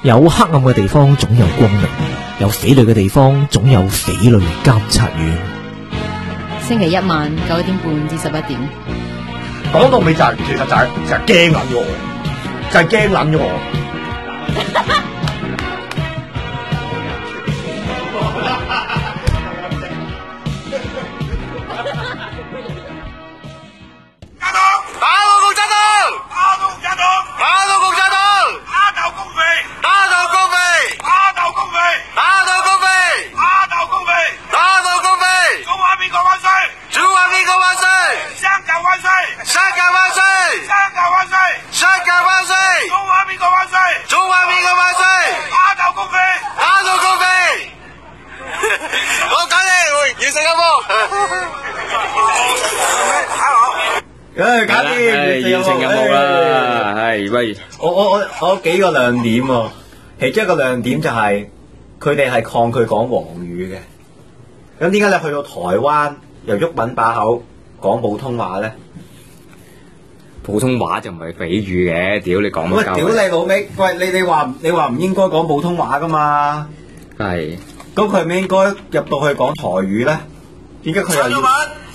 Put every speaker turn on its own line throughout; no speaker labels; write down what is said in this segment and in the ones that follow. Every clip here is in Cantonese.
有黑暗嘅地方總有光明，有匪類嘅地方總有匪類監察院。
星期一晚9點半至11點。
講到尾就係、其實就係驚撚咗我，就係驚撚咗我。
搞掂，完成任務啦！係喂，
我幾個亮點喎，其中一個亮點就係佢哋係抗拒講黃語嘅。咁點解你去到台灣由毓民把口講普通話咧？
普通話就唔係匪語嘅，屌你講乜鳩？
屌你老味！喂，你話唔應該講普通話噶嘛？
係。
咁佢係咪應該入到去講台語咧？點解佢又要？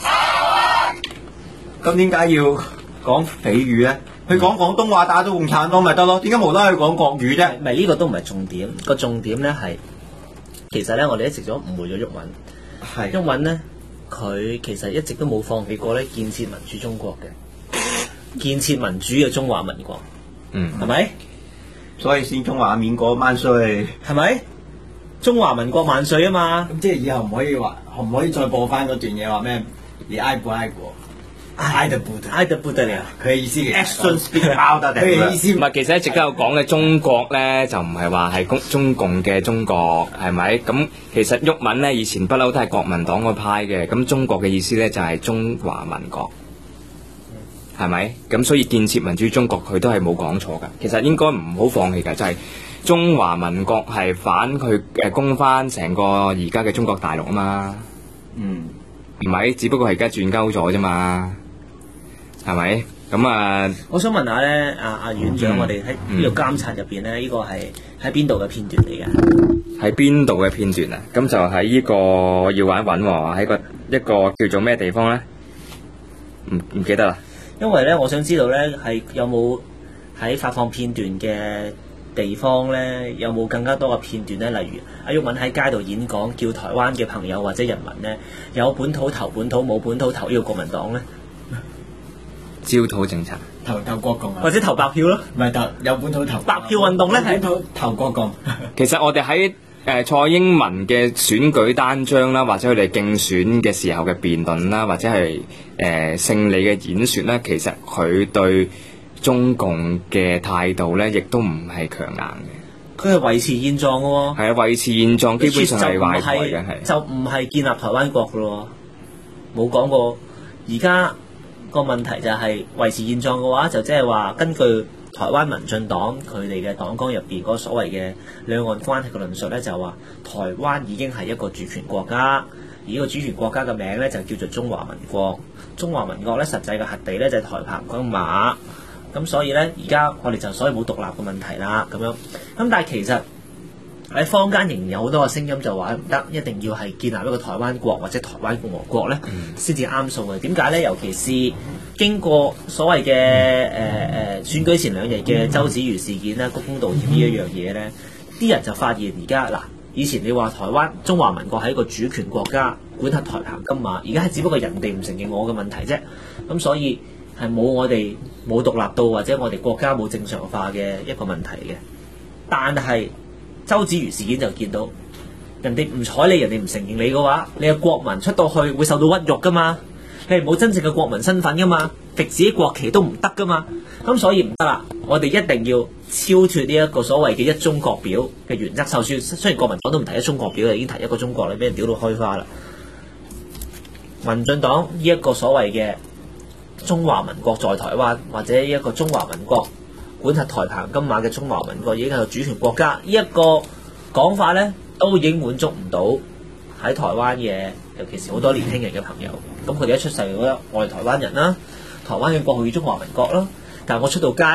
咁點解要講匪語咧？佢講廣東話打到共產黨咪得咯？點解無啦啦去講國語啫？
唔係呢個都唔係重點，個重點咧係其實咧我哋一直都誤會咗毓民。
係
毓民咧，佢其實一直都冇放棄過咧建設民主中國嘅，建設民主嘅中華民國。係咪？
所以先中華民國萬歲，
係咪？中華民國萬歲啊嘛！
咁即係以後唔可以再播翻嗰段嘢話咩？你愛不愛國？愛得不得了，佢嘅意思嘅 action speak louder，佢嘅意思
唔係，其實一直都有講嘅中國咧，就唔係話係中共嘅中國，係咪？咁其實毓民咧以前不嬲都係國民黨嗰派嘅，咁中國嘅意思咧就係中華民國，係咪？咁所以建設民主中國佢都係冇講錯㗎，其實應該唔好放棄㗎，就係、中華民國係反佢攻翻成個而家嘅中國大陸啊嘛，唔係，只不過係而家轉鳩咗啫嘛。係咪？咁啊，
我想問下咧，阿院長，我哋喺呢個監察入邊咧，呢個係喺邊度嘅片段嚟嘅？
喺邊度嘅片段啊？咁就喺呢個要揾喎，喺一個叫做咩地方咧？唔記得啦。
因為咧，我想知道咧，係有冇喺發放片段嘅地方咧，有冇更加多嘅片段咧？例如阿毓民喺街度演講，叫台灣嘅朋友或者人民咧，有本土投本土，冇本土投呢個國民黨咧？
焦土政策，
投國共
或者投白票咯，
唔係有本土投
白票運動咧，
本土投國共。
其實我哋喺蔡英文嘅選舉單張啦，或者佢哋競選嘅時候嘅辯論啦，或者係勝利嘅演說咧，其實佢對中共嘅態度咧，亦都唔係強硬嘅。
佢係維持現狀嘅喎。係
啊，維持現狀，基本上係壞台嘅，係
就唔係建立台灣國嘅咯，冇講過。而家個問題就係維持現狀嘅話，就即係話根據台灣民進黨佢哋嘅黨綱入邊嗰所謂嘅兩岸關係嘅論述咧，就話台灣已經係一個主權國家，而呢個主權國家嘅名咧就叫做中華民國。中華民國咧實際嘅核地咧就係台澎金馬，咁所以咧而家我哋就所以冇獨立嘅問題啦，咁樣。咁但係其實喺坊間仍然有好多個聲音就話唔得，一定要係建立一個台灣國或者台灣共和國咧，先至啱數嘅。點解咧？尤其是經過所謂嘅選舉前2日嘅周子瑜事件啦、鞠躬道歉呢一樣嘢咧，啲人就發現而家嗱，以前你話台灣中華民國係一個主權國家，管轄台澎金馬，而家係只不過人哋唔承認我嘅問題啫。咁所以係冇我哋冇獨立到或者我哋國家冇正常化嘅一個問題嘅。但係周子瑜事件就見到人哋唔睬你，人哋唔承認你嘅話，你嘅國民出到去會受到屈辱噶嘛？你係冇真正嘅國民身份噶嘛？敵自己國旗都唔得噶嘛？咁所以唔得啦，我哋一定要超脱呢一個所謂嘅一中國表嘅原則。就算雖然國民黨都唔提一中國表，已經提一個中國啦，俾人屌到開花啦。民進黨呢一個所謂嘅中華民國在台灣，或者一個中華民國管轄台澎金馬嘅中華民國已經係個主權國家，呢一個講法咧都已經滿足唔到喺台灣嘅，尤其是好多年輕人嘅朋友。咁佢哋一出世覺得我係台灣人啦，台灣嘅國號叫中華民國啦。但係我出到街，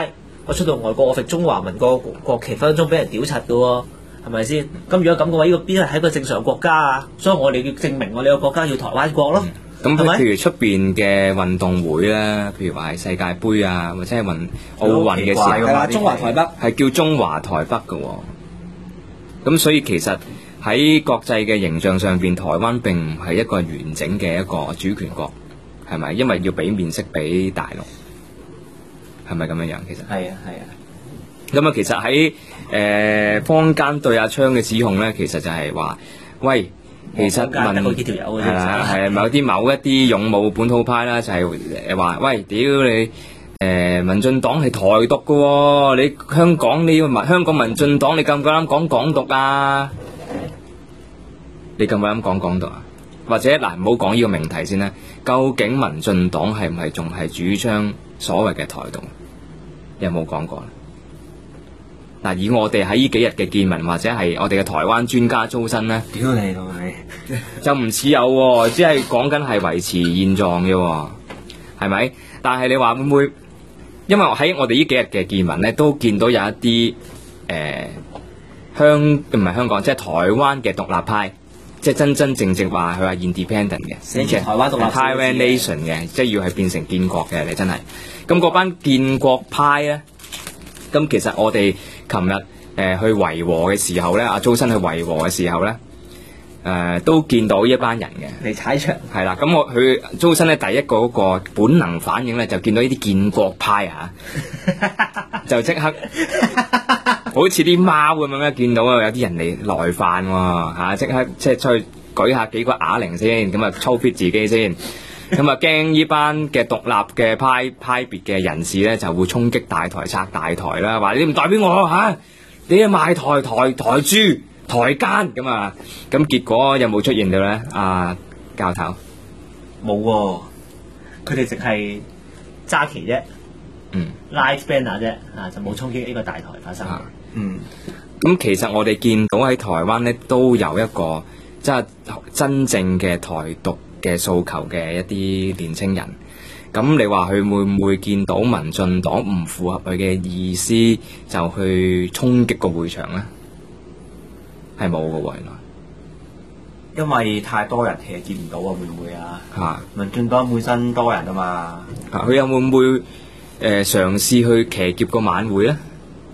我出到外國，我揈中華民國國旗，分分鐘俾人屌柒嘅喎，係咪先？咁如果咁嘅話，呢個邊係一個正常國家啊？所以我哋要證明我哋個國家要台灣國咯。
咁
係咪
譬如出邊嘅運動會咧，譬如話係世界盃啊，或者係奧運嘅時候，
係啊
中華台北
係叫中華台北嘅喎。咁所以其實喺國際嘅形象上邊，台灣並唔係一個完整嘅一個主權國，係咪？因為要俾面色俾大陸，係咪咁樣樣？其實
係啊係啊。
咁啊，其實喺坊間對阿昌嘅指控咧，其實就係話，喂。其實
好幾條友嘅啫，
係啦，係某一啲勇武本土派啦，就係話，喂，屌你民進黨係台獨嘅喎，你香港民進黨，你夠唔夠膽講港獨啊？你夠唔夠膽講港獨啊？或者嗱，唔好講呢個命題先啦。究竟民進黨係唔係仲係主張所謂嘅台獨？有冇講過？嗱，以我哋喺呢幾日嘅見聞，或者係我哋嘅台灣專家租身咧，
屌你老味！
就唔似有喎，只係講緊係維持現狀嘅喎，係咪？但係你話會唔會？因為喺我哋呢幾日嘅見聞咧，都見到有一啲唔係香港，即係台灣嘅獨立派，即係真正話佢話 independent 嘅，
寫住台灣獨立
Taiwan Nation 嘅，即係要係變成建國嘅，你真係。咁嗰班建國派咧，咁其實我哋琴日去維和嘅時候咧，阿租新去維和嘅時候咧，都見到一班人嘅
嚟踩場。
係啦，咁佢租新咧第一個嗰個本能反應咧，就見到呢啲建國派啊，就即刻好似啲貓咁樣咧，見到有啲人嚟來犯喎嚇，即刻即係出去舉下幾個啞鈴先，咁啊操 fit 自己先。咁啊，驚呢班嘅獨立嘅派別嘅人士咧，就會衝擊大台、拆大台啦，話你唔代表我嚇，你係賣台豬、台奸咁啊！咁結果有冇出現到咧？教頭
冇喎，佢哋淨係揸旗啫，light banner 啫，就冇衝擊呢個大台發生。
咁其實我哋見到喺台灣咧，都有一個即係真正嘅台獨嘅訴求嘅一啲年青人，咁你話佢會唔會見到民進黨唔符合佢嘅意思，就去衝擊個會場咧？係冇嘅喎，原來。
因為太多人其實見唔到啊，會唔會啊？民進黨本身多人啊嘛。
佢又會唔會嘗試去騎劫個晚會咧？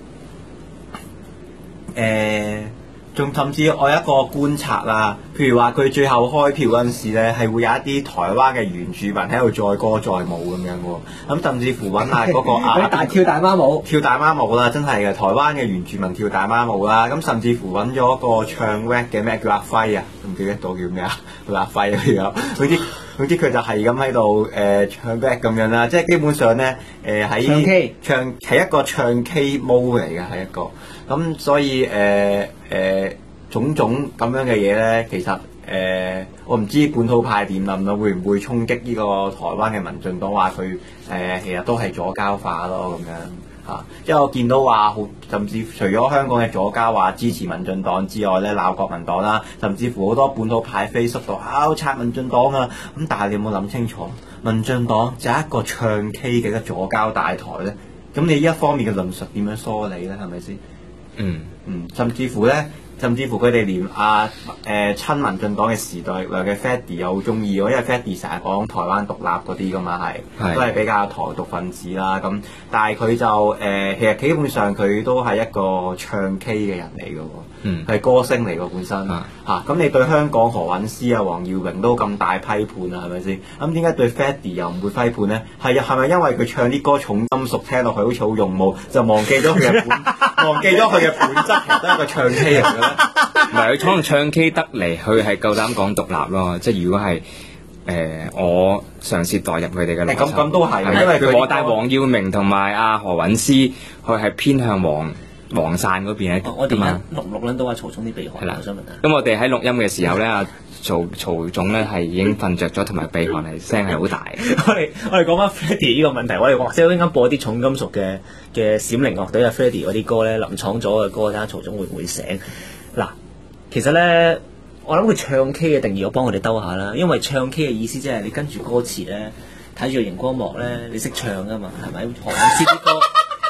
仲甚至我有一個觀察啦，譬如話佢最後開票嗰陣時咧，係會有一啲台灣嘅原住民喺度載歌載舞咁樣喎。咁甚至乎揾下嗰個
大跳大媽舞，
跳大媽舞啦，真係嘅。台灣嘅原住民跳大媽舞啦。咁甚至乎揾咗個唱 rap 嘅咩叫阿輝啊，唔記得到叫咩啊？叫阿輝啊，總之佢就係咁喺度唱 rap 咁樣啦。即係基本上咧喺唱係一個唱 K 舞嚟嘅，係一個。咁所以種種咁樣嘅嘢咧，其實我唔知本土派點諗啦，會唔會衝擊呢個台灣嘅民進黨，話佢其實都係左膠化咯咁樣嚇。因為我見到話甚至除咗香港嘅左膠話支持民進黨之外咧，鬧國民黨啦，甚至乎好多本土派 Facebook 度拆民進黨啊。咁但係你有冇諗清楚，民進黨就係一個唱 K 嘅一個左膠大台咧。咁你呢一方面嘅論述點樣梳理咧？係咪先？甚至乎佢哋連親民進黨嘅時代力量嘅 Freddy 又好中意喎，因為 Freddy 成日講台灣獨立嗰啲噶嘛，都係比較台獨分子啦。咁但係佢就其實基本上佢都係一個唱 K 嘅人嚟嘅喎，係歌星嚟嘅本身嚇。咁你對香港何韻詩啊、黃耀榮都咁大批判啊，係咪先？咁點解對 Freddy 又唔會批判咧？係咪因為佢唱啲歌重金屬，聽落去好似好勇武，就忘記咗佢嘅本質，其實都係一個唱 K 嚟嘅咧？
唔係，佢可能唱 K 得嚟，佢係夠膽講獨立咯。即係如果係我嘗試代入佢哋嘅邏輯，
咁都係，因為佢
但係黃耀明同埋阿何韻詩，佢係偏向黃傘嗰邊咧。
我哋錄唔錄撚到阿曹總啲鼻鼾？係啦，我想問下。
咁我哋喺錄音嘅時候咧，阿曹總咧係已經瞓着咗，同埋鼻鼾係聲係好大。
我哋講翻 Freddy 呢個問題，我哋或者應該播啲重金屬嘅閃靈樂隊啊 Freddy 嗰啲歌咧，林廠咗嘅歌，睇下曹總會唔會醒？嗱，其實咧，我諗佢唱 K 嘅定義，我幫佢哋兜下啦。因為唱 K 嘅意思即係你跟住歌詞咧，睇住個熒光幕咧，你識唱噶嘛，係咪？何韻詩啲歌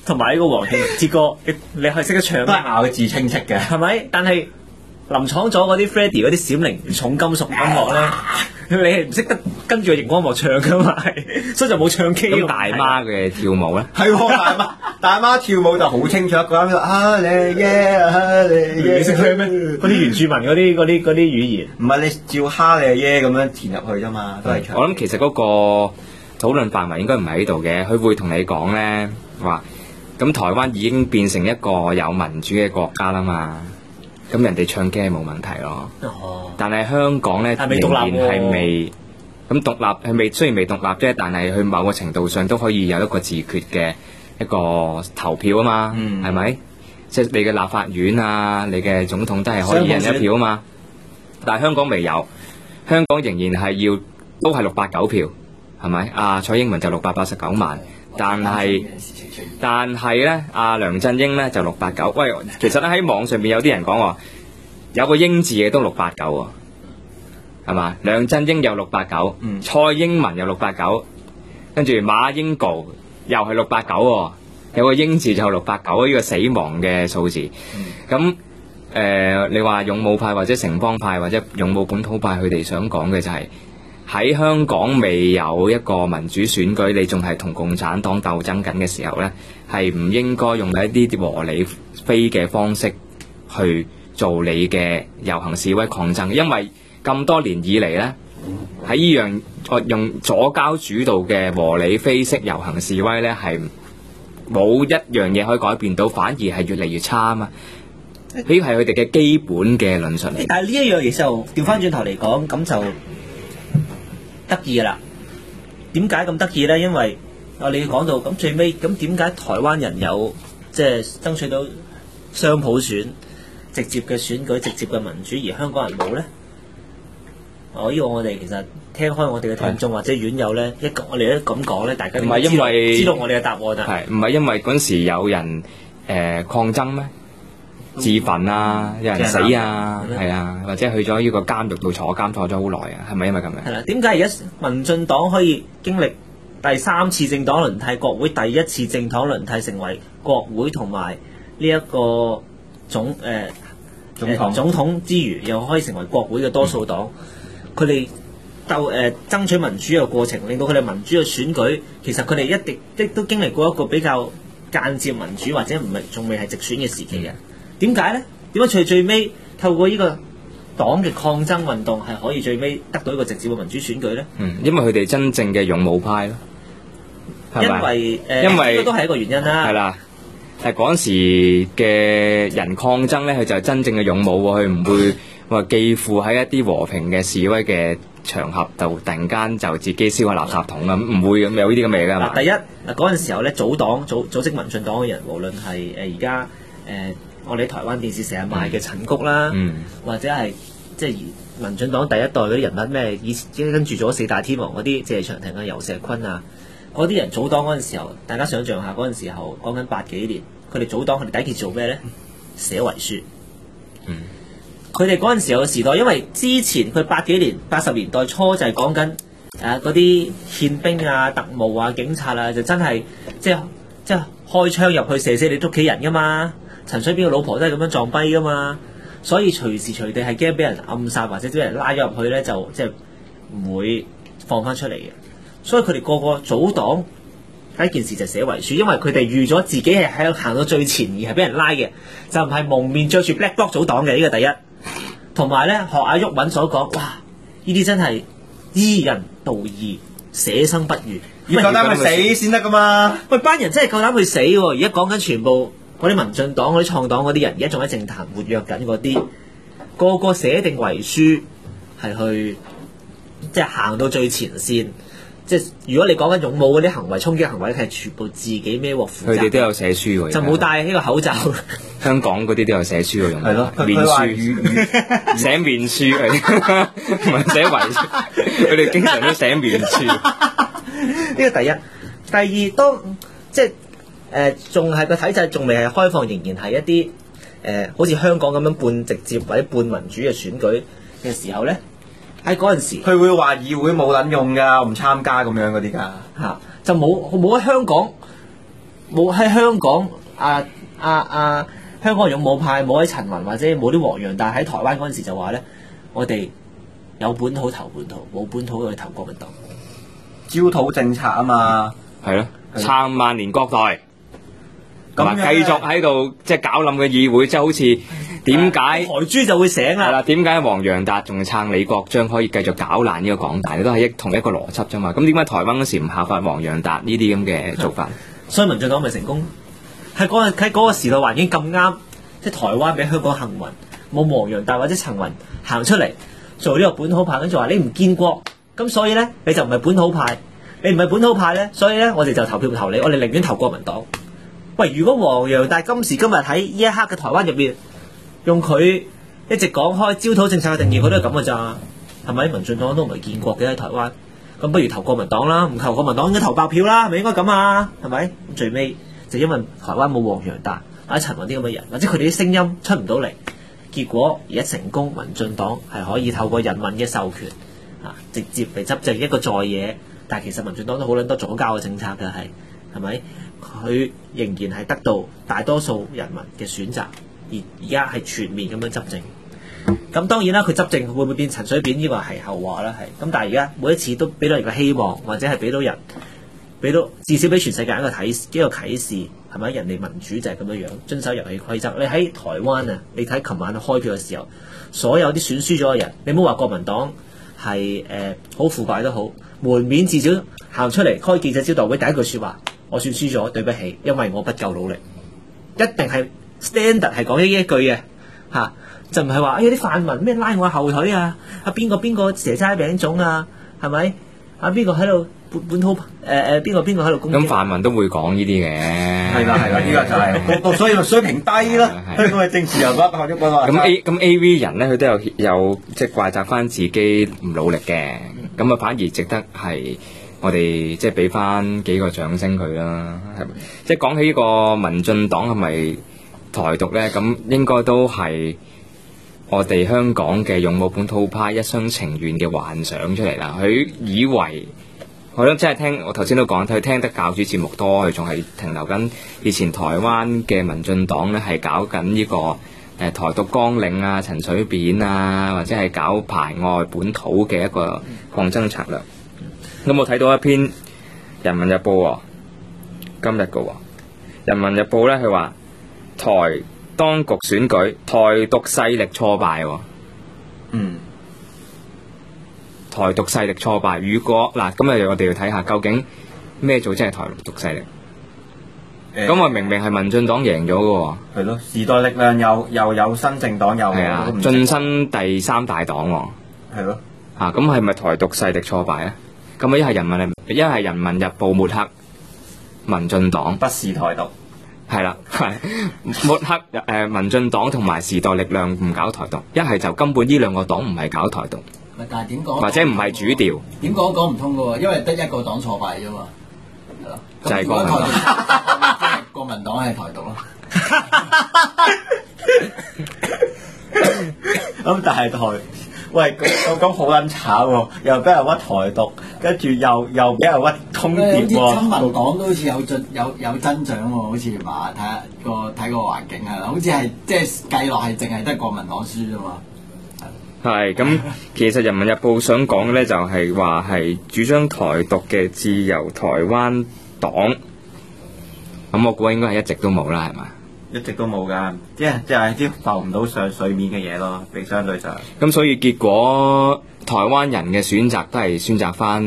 同埋呢個黃慶之歌，你係識得唱咩？
都係咬字清晰嘅。
係咪？但係林廠咗嗰啲 Freddie 嗰啲閃靈重金屬音樂咧，你係唔識得跟住個熒光幕唱噶嘛？係，所以就冇唱 K。
咁大媽嘅跳舞咧，
係喎，大媽跳舞就好清楚，一個人就啊你耶啊你耶，
你識聽咩？嗰啲原住民嗰啲語言，
唔係你照哈你耶咁樣填入去啫嘛，都係唱。
我諗其實嗰個討論範圍應該唔喺度嘅，佢會同你講咧話，咁台灣已經變成一個有民主嘅國家啦嘛。咁人哋唱 K 係冇問題咯，但係香港咧仍然係未咁獨立，係未雖然未獨立啫，但係佢某個程度上都可以有一個自決嘅一個投票啊嘛，係咪？即係你嘅立法院啊，你嘅總統都係可以一人一票啊嘛。但係香港未有，香港仍然係要都係689票，係咪？蔡英文就689萬。但係咧，梁振英咧就689。喂，其實咧喺網上邊有啲人講話，有個英字嘅都689喎，係嘛？梁振英又689，蔡英文又689，跟住馬英九又係689喎，有個英字就689，呢個死亡嘅數字。咁你話勇武派或者城邦派或者勇武本土派，佢哋想講嘅就係，喺香港未有一個民主選舉，你仲係同共產黨鬥爭緊嘅時候呢，係唔應該用一啲和理非嘅方式去做你嘅遊行示威抗爭，因為咁多年以嚟呢，喺呢樣用左膠主導嘅和理非式遊行示威呢，係冇一樣嘢可以改變到，反而係越嚟越差啊嘛！呢個係佢哋嘅基本嘅論述嚟。
但係呢一樣嘢就調翻轉頭嚟講，咁就得意噶啦。點解咁得意咧？因為你講到咁最尾，咁點解台灣人有即係爭取到雙普選、直接嘅選舉、直接嘅民主，而香港人冇咧？呢個我哋其實聽開我哋嘅聽眾或者院友咧，我哋一咁講咧，大家
唔係因為
知道我哋嘅答案啊？
係唔係因為嗰陣時有人抗爭咩？自焚啊，有人死啊，係啊，或者去咗呢個監獄度坐監坐咗好耐啊，係咪因為咁樣？
係啦，點解而家民進黨可以經歷第3次政黨輪替，國會第1次政黨輪替，成為國會同埋呢一個總統之餘，又可以成為國會嘅多數黨？佢哋爭取民主嘅過程，令到佢哋民主嘅選舉，其實佢哋一定都經歷過一個比較間接民主或者唔係仲未係直選嘅時期嘅。點解咧？點解最尾透過呢個黨嘅抗爭運動係可以最尾得到一個直接嘅民主選舉咧？
因為佢哋真正嘅勇武派咯，
因為呢個都係一個原因啦。
係啦，但係嗰陣時嘅人抗爭咧，佢就係真正嘅勇武喎，佢唔會話寄附喺一啲和平嘅示威嘅場合度，突然間就自己燒個垃圾桶咁，唔會咁有呢啲咁嘅嘢㗎嘛。
第一嗰陣時候咧，組織民進黨嘅人，無論係而家我哋台灣電視成日賣嘅陳菊啦，或者係即係民進黨第一代嗰啲人物咩，以前跟住咗4大天王嗰啲謝長廷啊、游錫堃啊，嗰啲人組黨嗰陣時候，大家想象下嗰陣時候講緊80幾年，佢哋組黨，佢哋第一件做咩咧？寫遺書。佢哋嗰陣時候嘅時代，因為之前佢80年代初就係講緊嗰啲憲兵啊、特務啊、警察啊，就真係即係開槍入去射死你屋企人噶嘛。陳水扁嘅老婆都係咁樣撞跛噶嘛，所以隨時隨地係驚俾人暗殺或者俾人拉咗入去咧，就即係唔會放翻出嚟嘅。所以佢哋個個組黨第一件事就寫遺書，因為佢哋預咗自己係喺度行到最前而係俾人拉嘅，就唔係蒙面着住 black bloc 組黨嘅。呢個第一，同埋咧學阿毓民所講，哇！呢啲真係依人道義，捨生不如，
要夠膽去死先得噶嘛！
喂，班人真係夠膽去死喎！而家講緊全部。嗰啲民進黨、嗰啲創黨嗰啲人，而家仲喺政壇活躍緊嗰啲，個個寫定遺書係去，即係行到最前線。即係如果你講緊勇武嗰啲行為、衝擊行為，係全部自己孭鑊負責。佢
哋都有寫書喎，
就冇戴呢個口罩。
香港嗰啲都有寫書喎，用
係咯，
面書寫面書係，唔係寫遺書。佢哋經常都寫面書。
呢個第一，第二都即係。仲係個體制仲未係開放，仍然係一啲好似香港咁樣半直接或者半民主嘅選舉嘅時候咧，喺嗰陣時，
佢會話議會冇撚用㗎，我唔參加咁樣嗰啲㗎
就冇喺香港冇喺香港香港勇武派冇喺陳雲或者冇啲黃洋達喺台灣嗰陣時就話咧，我哋有本土投本土，冇本土去投國民黨。
焦土政策啊嘛，
係咯，撐萬年國代，同埋
咁樣
繼續喺度即係搞冧嘅議會，即係好似點解
台豬就會醒啦。
係啦？點解黃洋達仲撐李國章可以繼續搞爛呢個港大？都係同一個邏輯啫嘛。咁點解台灣嗰時唔效法黃洋達呢啲咁嘅做法？
所以民進黨咪成功？喺嗰個時代環境咁啱，即係台灣比香港幸運，冇黃洋達或者陳雲行出嚟做呢個本土派，跟住話你唔建國，咁所以咧你就唔係本土派，你唔係本土派咧，所以咧我哋就投票投你，我哋寧願投國民黨。喂，如果黃洋達今時今日喺呢一刻嘅台灣入面，用佢一直講開焦土政策嘅定義，佢都係咁嘅咋，係咪？民進黨都唔係建國嘅喺台灣，咁不如投國民黨啦，唔投國民黨應該投白票啦，係咪應該咁啊？係咪？最尾就因為台灣冇黃洋達或者陳雲啲咁嘅人，或者佢哋啲聲音出唔到嚟，結果而家成功，民進黨係可以透過人民嘅授權直接嚟執政一個在野，但係其實民進黨都好撚多左膠嘅政策嘅係咪？佢仍然係得到大多數人民嘅選擇，而家係全面咁樣執政。咁當然啦，佢執政會唔會變陳水扁呢個係後話啦，係咁。但係而家每一次都俾到人個希望，或者係俾到人，至少俾全世界一個啟示，係咪？人哋民主就係咁樣樣，遵守遊戲規則。你喺台灣啊，你睇琴晚開票嘅時候，所有啲選輸咗嘅人，你唔好話國民黨係好腐敗都好，門面至少行出嚟開記者招待會，第一句説話，我算輸咗，對不起，因為我不夠努力，一定係 standard 係講呢一句嘅嚇。就唔係話啲泛民咩拉我後腿啊！邊個蛇齋餅粽啊？係咪？邊個喺度本土邊個喺度攻擊？
咁泛民都會講呢啲嘅。
係啦，呢個就係所以咪水平低啦。香港嘅政治人物學咗
咁 A.V. 人咧，佢都有即係怪責翻自己唔努力嘅。咁啊，反而值得係我哋即係俾翻幾個掌聲佢啦。係咪？即係講起呢個民進黨係咪台獨咧？咁應該都係我哋香港嘅勇武本土派一廂情願嘅幻想出嚟啦。佢以為我都真係聽我頭先都講，佢聽得教主節目多，佢仲係停留緊以前台灣嘅民進黨咧，係搞緊呢個台獨綱領啊、陳水扁啊，或者係搞排外本土嘅一個抗爭策略。咁我睇到一篇《人民日報》今日嘅《人民日報》咧，佢話台當局選舉台獨勢力挫敗喎。台獨勢力挫敗，如果嗱，今日我哋要睇下究竟咩組織係台獨勢力？咁明明係民進黨贏咗嘅喎。
係咯，時代力量又有新政黨又
係啊，晉身第三大黨喎。
係咯。
咁係咪台獨勢力挫敗咧？咁一係人民日報抹黑民進黨，
不是台獨。
係啦，抹黑民進黨同埋時代力量唔搞台獨，一係就根本呢兩個黨唔係搞台獨。
但係點講？
或者唔係主調？
點講唔通嘅喎，因為得一個黨挫敗啫嘛，係咯。
就係國民黨。
即係國民黨係台獨咯。
咁但係喂，咁好撚慘喎，又俾人屈台獨，跟住又俾人屈通牒喎。
親民黨都好似有增長喎，好似話睇個環境係啦，好似係即係計落係淨係得國民黨輸啫嘛。
係咁，其實《人民日報》想講嘅咧，就係話係主張台獨嘅自由台灣黨。咁我估應該係一直都冇啦，係嘛？
一直都冇㗎，即係啲浮唔到上水面嘅嘢咯，比相對就。
咁所以結果台灣人嘅選擇都係選擇翻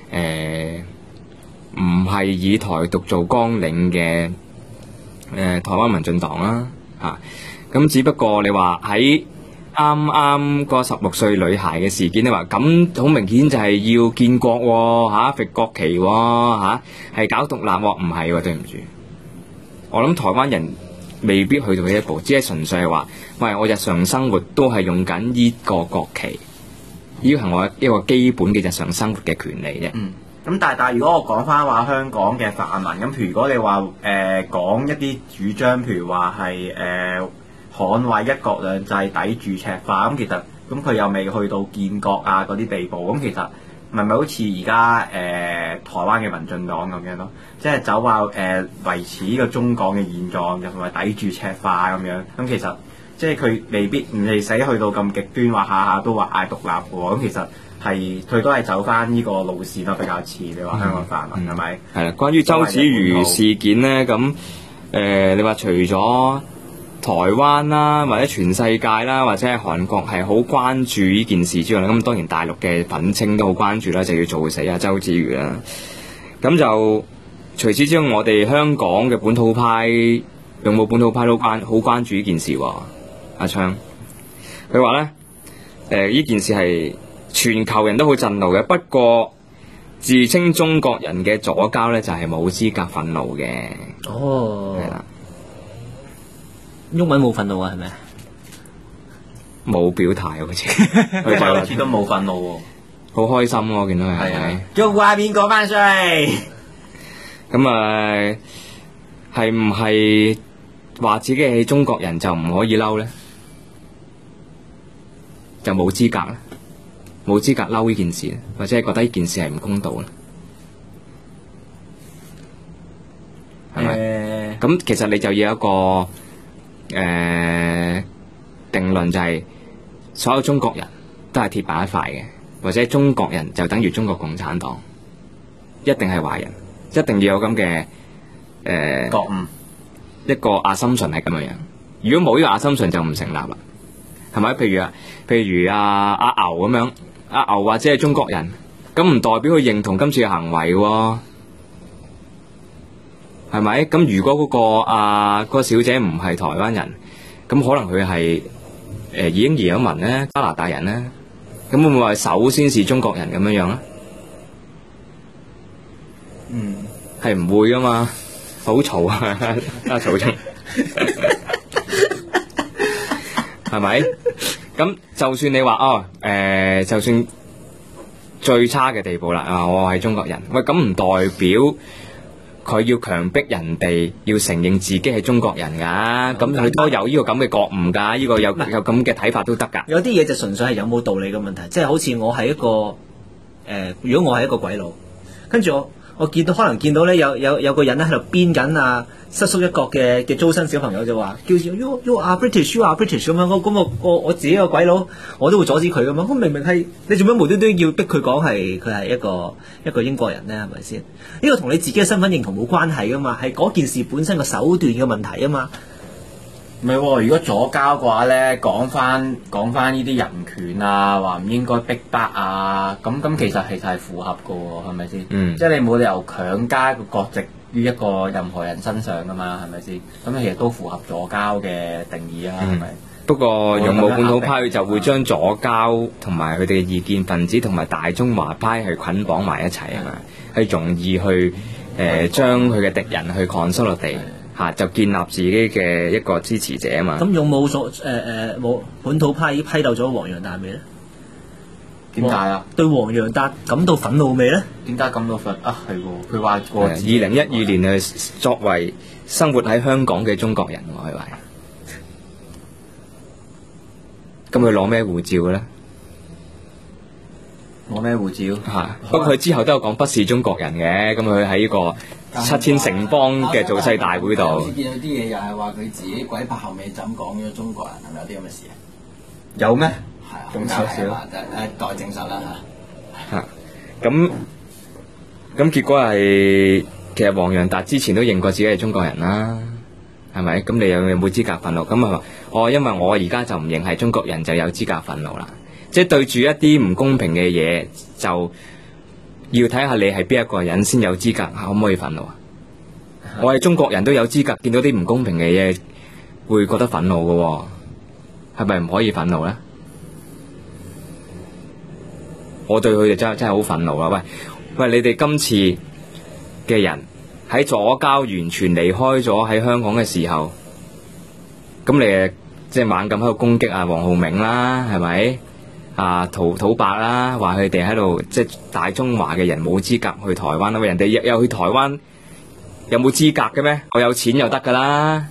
唔係以台獨做綱領嘅台灣民進黨啦嚇。咁只不過你話喺啱啱個16歲女孩嘅事件，你話咁好明顯就係要建國喎，揈國旗喎，係搞獨立喎，唔係喎，對唔住。我諗台灣人未必去到呢一步，只係純粹係話，喂，我日常生活都係用緊呢個國旗，呢個係我一個基本嘅日常生活嘅權利啫。
咁但係如果我講翻話香港嘅泛民，咁譬如如果你話講一啲主張，譬如話係捍衛一國兩制、抵住赤化，咁其實咁佢又未去到建國啊嗰啲地步，咁其實咪好似而家台灣嘅民進黨咁樣咯，即係走話維持呢個中港嘅現狀，又同埋抵住赤化咁樣。咁其實即係佢未必唔係使去到咁極端，話下下都話嗌獨立喎。咁其實係佢都係走翻呢個路線咯，比較似你話香港泛民係咪？
係啦，關於周子瑜事件咧，咁你話除咗台灣啦，或者全世界啦，或者係韓國係好關注呢件事之外咧，咁當然大陸嘅粉青都好關注啦，就要做死阿周子瑜啦。咁就除此之外，我哋香港嘅本土派、勇武本土派都好關注呢件事喎。阿昌佢話咧，呢件事係全球人都好震怒嘅，不過自稱中國人嘅左膠咧就係冇資格憤怒嘅。
哦，
係啦。
毓民冇憤怒啊，係咪？
冇表態好似，
佢就好似都冇憤怒喎，
好開心咯，見到佢係咪？
中華邊個翻稅？
咁係唔係話自己係中國人就唔可以嬲咧？就冇資格咧？冇資格嬲呢件事，或者係覺得呢件事係唔公道咧？係咪？咁其實你就要有一個定論，就係所有中國人都係鐵板一塊嘅，或者中國人就等於中國共產黨，一定係壞人，一定要有咁嘅
覺悟，
一個assumption係咁樣樣。如果冇呢個assumption就唔成立啦，係咪？譬如阿牛咁樣，阿牛或者係中國人，咁唔代表佢認同今次嘅行為喎。係咪？咁如果嗰個小姐唔係台灣人，咁可能佢係已經移咗民咧，加拿大人咧，咁會唔會話首先是中國人咁樣樣咧？係唔會噶嘛，好嘈啊！嘈中係咪？咁就算你話就算最差嘅地步啦，我係中國人，喂，咁唔代表佢要強迫人哋要承認自己係中國人㗎，咁佢都有呢個咁嘅覺悟㗎，呢個有咁嘅睇法都得㗎。
有啲嘢就純粹係有冇道理嘅問題，即係好似我係一個如果我係一個鬼佬，跟住我可能見到咧有個人咧喺度鞭緊失足一角嘅租生小朋友，就話叫住 you are British 咁樣，我自己個鬼佬我都會阻止佢咁樣。咁明明係你做咩無端端要逼佢講佢係一個英國人咧？係咪先？呢個同你自己嘅身份認同冇關係噶嘛，係嗰件事本身個手段嘅問題啊嘛。
唔係喎，如果左膠嘅話咧，講翻呢啲人權啊，話唔應該逼迫啊，咁其實係符合嘅喎，係咪先？即係你冇理由強加個國籍於一個任何人身上噶嘛，係咪先？咁其實都符合左膠嘅定義啊，係咪？
不過勇武本土派就會將左膠同埋佢哋嘅異見分子同埋大中華派去捆綁埋一齊啊嘛，係容易去將佢嘅敵人去 consolidate。就建立自己嘅一個支持者啊嘛。
咁勇武冇本土派批鬥咗黃洋達未咧？
點解啊？
對黃洋達感到憤怒未咧？
點解感到憤啊？係喎，佢話過
2012年作為生活喺香港嘅中國人，我係話，咁佢攞咩護照嘅咧？
攞咩護照？
不過佢之後都有講不是中國人嘅，咁佢喺呢個7000城邦嘅造勢大會度，
好似見到啲嘢又係話佢自己鬼拍後尾枕講咗中國人，係咪有啲咁嘅事啊？
有咩？
係啊，
咁少少，
待證實啦
嚇。咁結果係其實黃洋達之前都認過自己係中國人啦，係咪？咁你有冇資格憤怒？咁啊話因為我而家就唔認係中國人，就有資格憤怒啦。即係對住一啲唔公平嘅嘢，就要睇下你係邊一個人先有資格，可唔可以憤怒啊？我係中國人都有資格見到啲唔公平嘅嘢，會覺得憤怒嘅喎，係咪唔可以憤怒咧？我對佢哋真係好憤怒啦！喂，你哋今次嘅人喺左膠完全離開咗喺香港嘅時候，咁你即係猛咁喺度攻擊黃浩銘啦，係咪？土白啦，話佢哋喺度即係大中華嘅人冇資格去台灣啦，人哋又去台灣有冇資格嘅咩？我有錢就得噶啦，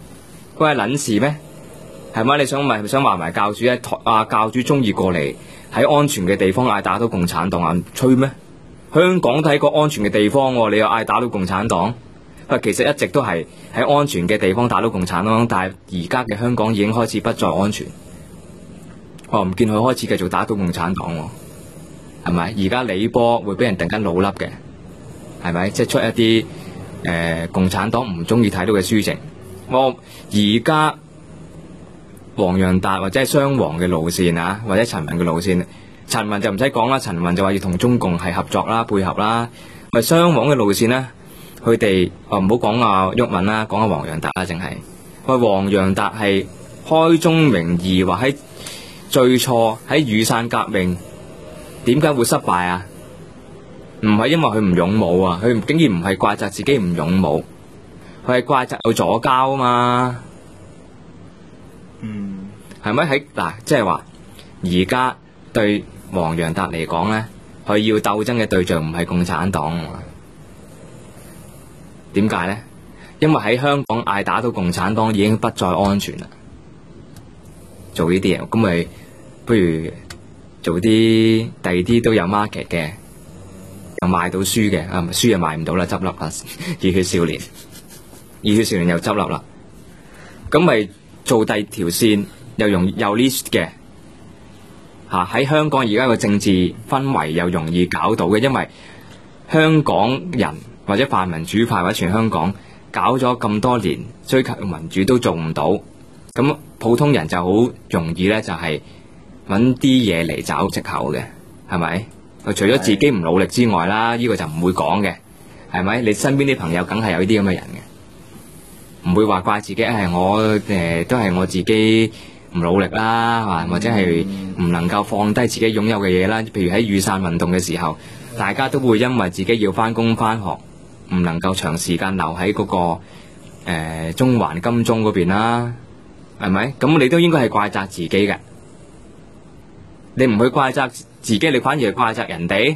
關係撚事咩？係咪？你想話埋教主咧？教主中意過嚟喺安全嘅地方嗌打倒共產黨啊？吹咩？香港都係一個安全嘅地方喎，你又嗌打倒共產黨？其實一直都係喺安全嘅地方打倒共產黨，但係而家嘅香港已經開始不再安全。我唔見佢開始繼續打倒共產黨喎，係咪？而家李波會俾人突然間老笠嘅，係咪？即係出一啲共產黨唔中意睇到嘅書籍。我而家黃洋達或者係雙黃嘅路線啊，或者陳雲嘅路線，陳雲就唔使講啦，陳雲就話要同中共係合作啦、配合啦。咪雙黃嘅路線呢？佢哋唔好講阿毓民啦，講阿黃洋達啦，淨係喂黃洋達係開宗明義話喺最初喺雨傘革命點解會失敗啊？唔係因為佢唔勇武啊，佢竟然唔係怪責自己唔勇武，佢係怪責有左膠啊嘛。係咪喺嗱？即係話而家對黃洋達嚟講咧，佢要鬥爭嘅對象唔係共產黨啊？點解呢？因為喺香港嗌打倒共產黨已經不再安全啦。做呢啲嘢，咁咪不如做啲第二啲都有 market 嘅，又賣到書嘅啊，書又賣唔到啦，執笠啦。熱血少年，熱血少年又執笠啦。咁咪做第二條線，又容易又 list 嘅嚇。喺香港而家個政治氛圍又容易搞到嘅，因為香港人或者泛民主派或者全香港搞咗咁多年追求民主都做唔到，咁普通人就好容易咧，就係揾啲嘢嚟找藉口嘅，係咪？除咗自己唔努力之外啦，呢個就唔會講嘅，係咪？你身邊啲朋友梗係有呢啲咁嘅人嘅，唔會話怪自己係我都係我自己唔努力啦，或者係唔能夠放低自己擁有嘅嘢啦。譬如喺雨傘運動嘅時候，大家都會因為自己要返工返學，唔能夠長時間留喺嗰個中環金鐘嗰邊啦，係咪？咁你都應該係怪責自己嘅，你唔去怪責自己，你反而係怪責人哋。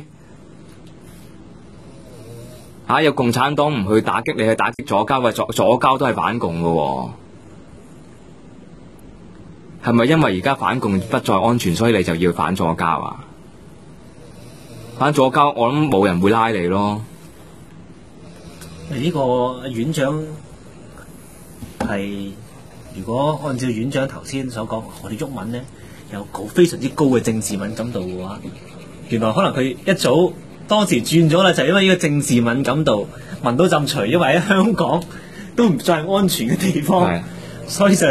有共產黨唔去打擊你，去打擊左膠，左膠都係反共嘅喎。係咪因為而家反共不再安全，所以你就要反左膠啊？反左膠，我諗冇人會拉你咯。
呢個院長係，如果按照院長頭先所講，我哋毓民呢有非常之高嘅政治敏感度嘅話，原來可能佢一早當時轉咗啦，就係因為呢個政治敏感度聞到陣除，因為喺香港都唔再係安全嘅地方，所以就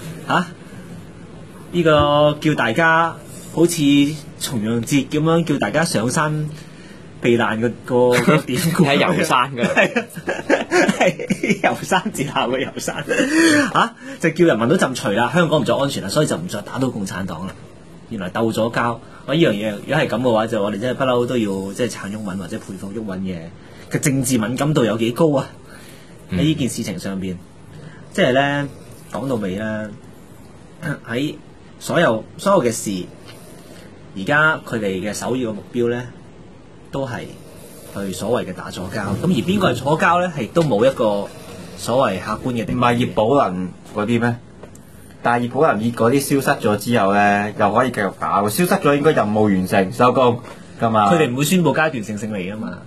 呢個叫大家好似重陽節咁樣叫大家上山避難個典故
係遊山嘅，
係遊山節後嘅遊山就叫人民都浸除啦，香港唔再安全啦，所以就唔再打倒共產黨啦。原來鬥咗交，呢樣嘢如果係咁嘅話，就我哋真係不嬲都要即係撐毓民或者佩服毓民嘅政治敏感度有幾高啊！喺呢件事情上邊，即係咧講到尾咧，喺所有嘅事，而家佢哋嘅首要嘅目標咧，都係去所謂嘅打左膠。咁而邊個係左膠咧？係都冇一個所謂客觀嘅定義。
唔係葉寶能嗰啲咩？但係葉寶能嗰啲消失咗之後咧，又可以繼續搞。消失咗應該任務完成收工㗎嘛。
佢哋唔會宣佈階段性勝利㗎嘛。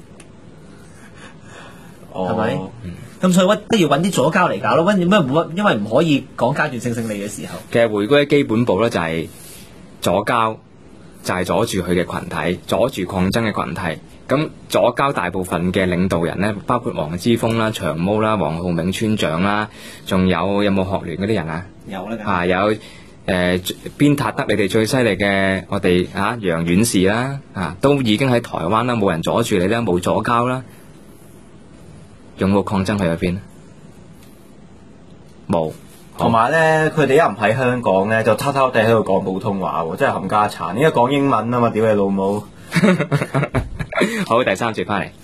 係咪？咁所以不如揾啲左膠嚟搞咯。因為唔可以講階段性勝利嘅時候。
其實回歸基本步咧，就係左膠就係阻住佢嘅群體，阻住抗爭嘅群體。咁左膠大部分嘅領導人咧，包括黃之鋒啦、長毛啦、黃浩銘村長啦，仲有冇學聯嗰啲人啊？
有啦，
有鞭撻得你哋最犀利嘅我哋楊院士啦，都已經喺台灣啦，冇人阻住你啦，冇左膠啦。用個抗爭去咗邊？冇。
同埋咧，佢哋一唔喺香港咧，就偷偷地喺度講普通話喎，真係冚家鏟。應該講英文啊嘛，屌你老母！
好，第三節翻嚟。